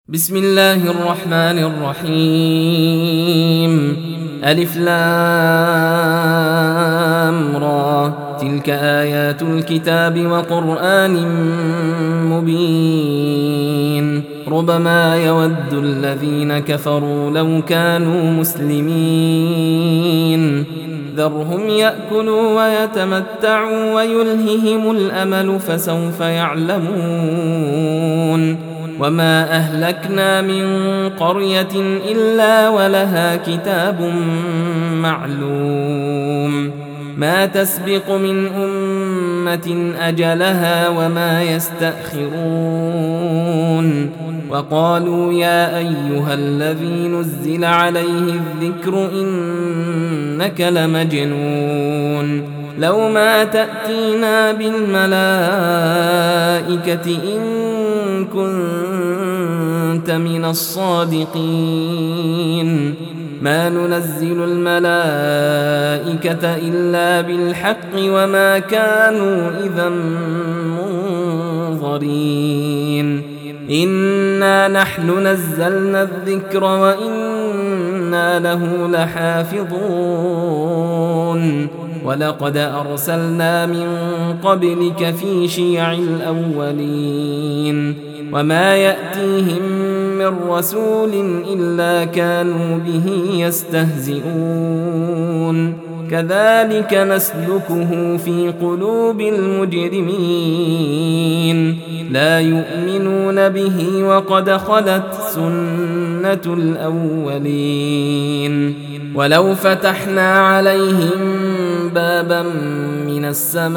بسم الله الرحمن الرحيم. ألف لام را، تلك آيات الكتاب وقرآن مبين. ربما يود الذين كفروا لو كانوا مسلمين. ذرهم يأكلوا ويتمتعوا ويلههم الأمل فسوف يعلمون. وما أهلكنا من قرية إلا ولها كتاب معلوم، ما تسبق من أمة أجلها وما يستأخرون. وقالوا يا أيها الذي نزل عليه الذكر إنك لمجنون، لو ما تأتينا بالملائكة إن كنت من الصادقين. ما ننزل الملائكة إلا بالحق وما كانوا إذا منظرين. إنا نحن نزلنا الذكر وإنا له لحافظون. ولقد أرسلنا من قبلك في شيع الأولين، وما يأتيهم من رسول إلا كانوا به يستهزئون. كذلك نسلكه في قلوب المجرمين، لا يؤمنون به وقد خلت سنة الأولين. ولو فتحنا عليهم بابا من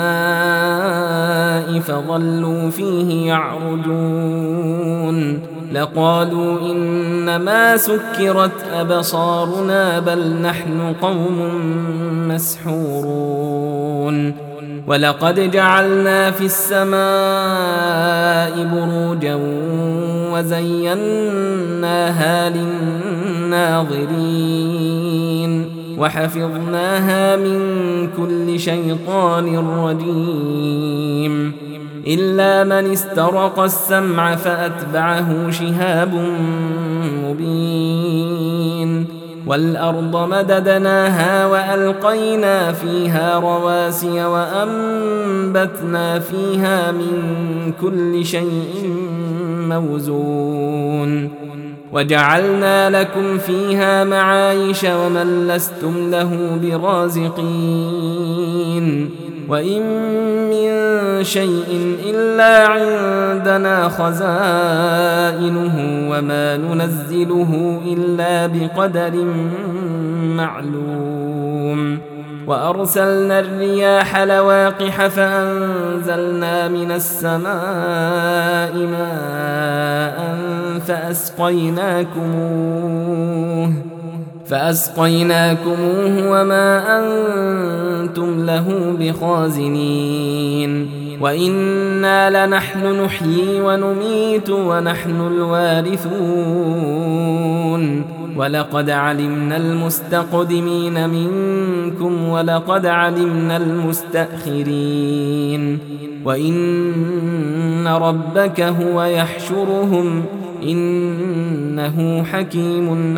السماء فظلوا فيه يعرجون لقالوا إنما سكرت أبصارنا بل نحن قوم مسحورون. ولقد جعلنا في السماء بروجا وزيناها للناظرين وحفظناها من كل شيطان رجيم، إلا من استرق السمع فأتبعه شهاب مبين. والأرض مددناها وألقينا فيها رواسي وأنبتنا فيها من كل شيء موزون. وجعلنا لكم فيها معايش ومن لستم له برازقين. وإن من شيء إلا عندنا خزائنه وما ننزله إلا بقدر معلوم. وأرسلنا الرياح لواقح فأنزلنا من السماء ماء فأسقيناكموه وما أنتم له بخازنين. وإنا لنحن نحيي ونميت ونحن الوارثون. ولقد علمنا المستقدمين منكم ولقد علمنا المستأخرين. وإن ربك هو يحشرهم إنه حكيم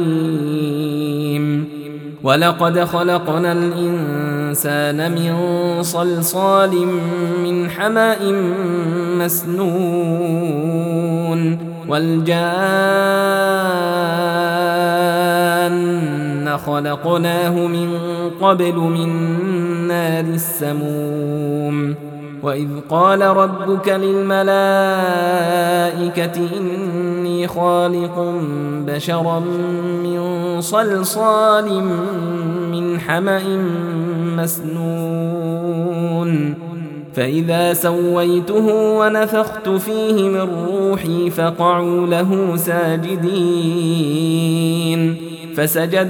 عليم. ولقد خلقنا الإنسان من صلصال من حمأ مسنون. والجان خلقناه من قبل من نار السموم. وإذ قال ربك للملائكة إني خالق بشرا من صلصال من حمأ مسنون. فإذا سويته ونفخت فيه من روحي فقعوا له ساجدين. فسجد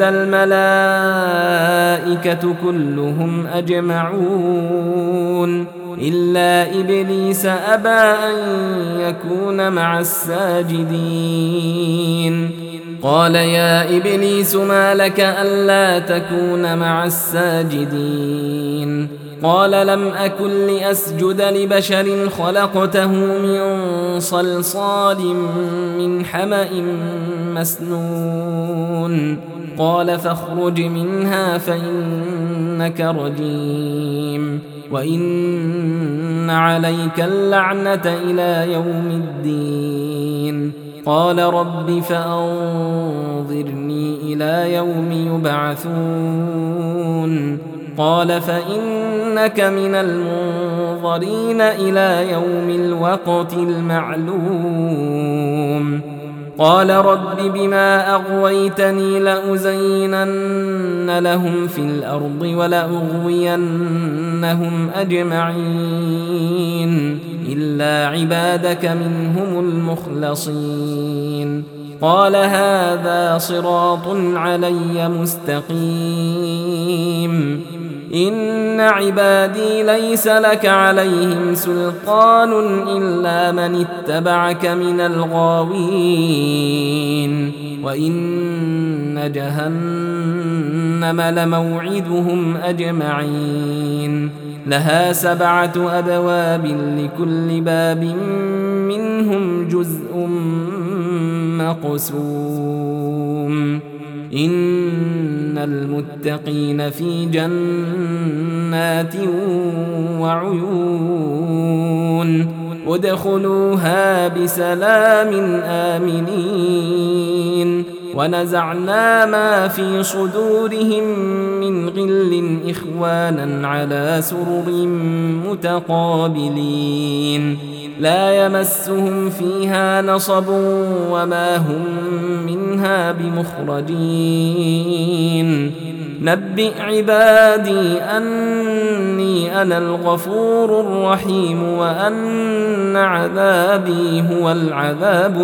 الملائكة كلهم أجمعون إلا إبليس أبى أن يكون مع الساجدين. قال يا إبليس ما لك ألا تكون مع الساجدين؟ قال لم أكن لأسجد لبشر خلقته من صلصال من حمأ مسنون قال فاخرج منها فإنك رجيم وإن عليك اللعنة إلى يوم الدين قال رب فأنظرني إلى يوم يبعثون قال فإنك من المنظرين إلى يوم الوقت المعلوم قال رب بما أغويتني لأزينن لهم في الأرض ولأغوينهم أجمعين إلا عبادك منهم المخلصين قال هذا صراط علي مستقيم إن عبادي ليس لك عليهم سلطان إلا من اتبعك من الغاوين وإن جهنم لموعدهم أجمعين لها 7 أبواب لكل باب منهم جزء مقسوم إن المتقين في جنات وعيون ادخلوها بسلام آمنين ونزعنا ما في صدورهم من غل إخوانا على سرر متقابلين لا يمسهم فيها نصب وما هم منها بمخرجين نبئ عبادي أني أنا الغفور الرحيم وأن عذابي هو العذاب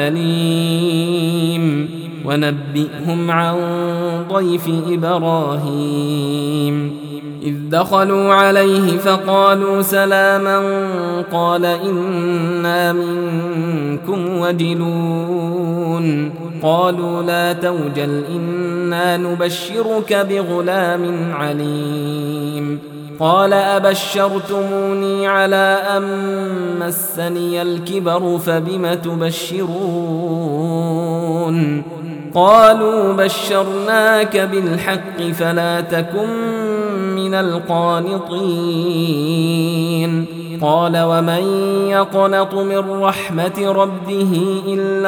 الأليم ونبئهم عن ضيف إبراهيم إذ دخلوا عليه فقالوا سلاما قال إنا منكم وجلون قالوا لا توجل إنا نبشرك بغلام عليم قال أبشرتموني على أن مسني الكبر فبم تبشرون قالوا بشرناك بالحق فلا تكن من القانطين قال ومن يقنط من رحمة ربه إلا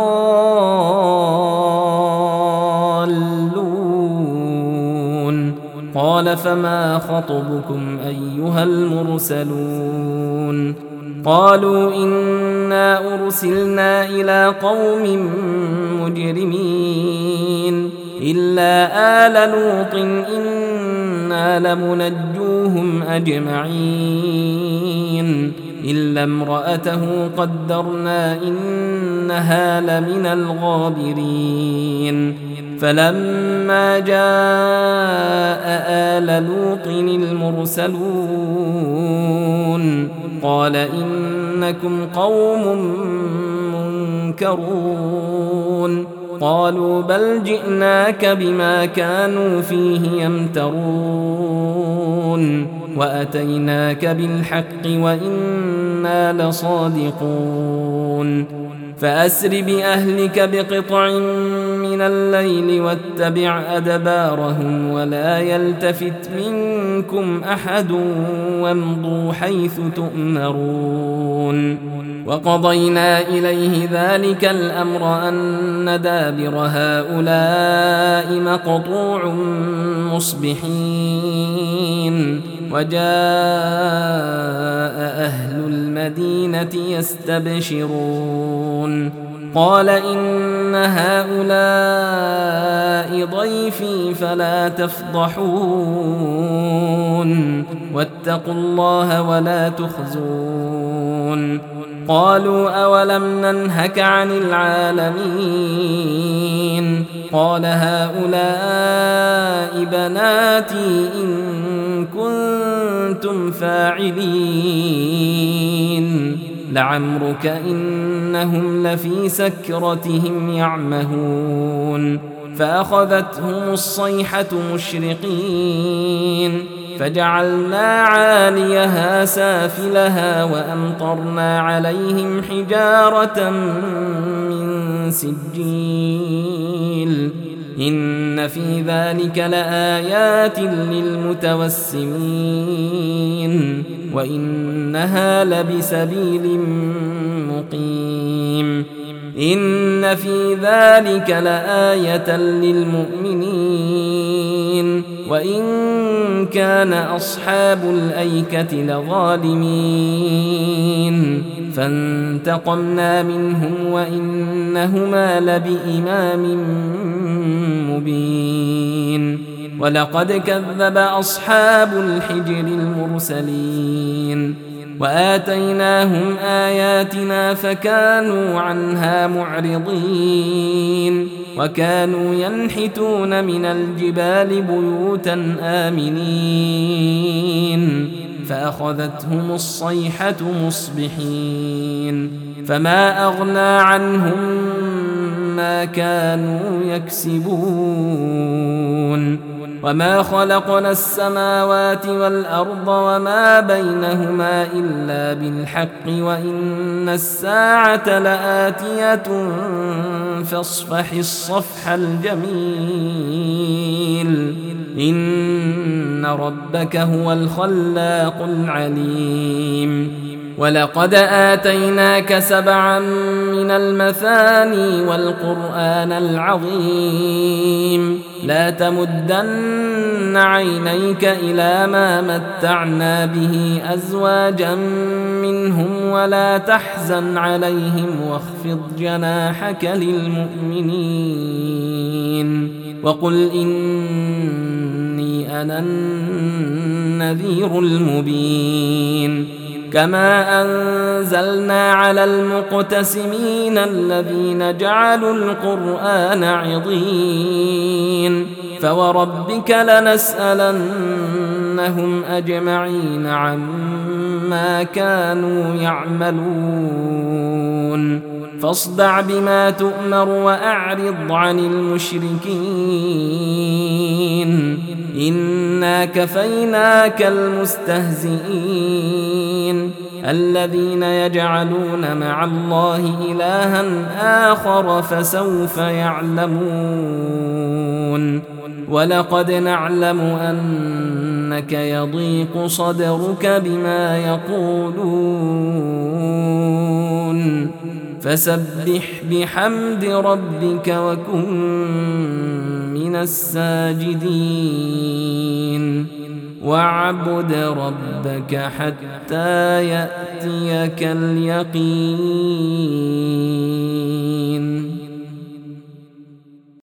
الضالون قال فما خطبكم أيها المرسلون قالوا إنا أرسلنا إلى قوم مجرمين إلا آل لوط إنا لمنجوهم أجمعين إلا امرأته قدرنا إنها لمن الغابرين فلما جاء آل لوط المرسلون قال إنكم قوم منكرون قالوا بل جئناك بما كانوا فيه يمترون وأتيناك بالحق وإنا لصادقون فأسر بأهلك بقطع من الليل واتبع أدبارهم ولا يلتفت منكم أحد وامضوا حيث تؤمرون وقضينا إليه ذلك الأمر أن دابر هؤلاء مقطوع مصبحين وجاء أهل المدينة يستبشرون قال إن هؤلاء ضيفي فلا تفضحون واتقوا الله ولا تخزون قالوا أولم ننهك عن العالمين قال هؤلاء بناتي إن كنتم فاعلين لعمرك إنهم لفي سكرتهم يعمهون فأخذتهم الصيحة مشرقين فجعلنا عاليها سافلها وأمطرنا عليهم حجارة من سجيل إن في ذلك لآيات للمتوسمين وإنها لبسبيل مقيم إن في ذلك لآية للمؤمنين وإن كان أصحاب الأيكة لظالمين فانتقمنا منهم وإنهما لبإمام مبين ولقد كذب أصحاب الحجر المرسلين وآتيناهم آياتنا فكانوا عنها معرضين وكانوا ينحتون من الجبال بيوتا آمنين فأخذتهم الصيحة مصبحين فما أغنى عنهم ما كانوا يكسبون وما خلقنا السماوات والأرض وما بينهما إلا بالحق وإن الساعة لآتية فاصفح الصفح الجميل إن ربك هو الخلاق العليم ولقد آتيناك 7 من المثاني والقرآن العظيم لا تمدن عينيك إلى ما متعنا به أزواجا منهم ولا تحزن عليهم واخفض جناحك للمؤمنين وقل إني أنا النذير المبين كما أنزلنا على المقتسمين الذين جعلوا القرآن عضين فوربك لنسألنهم أجمعين عما كانوا يعملون فاصدع بما تؤمر وأعرض عن المشركين إنا كفيناك المستهزئين الذين يجعلون مع الله إلها آخر فسوف يعلمون ولقد نعلم أنك يضيق صدرك بما يقولون فسبح بحمد ربك وكن من الساجدين واعبد ربك حتى يأتيك اليقين.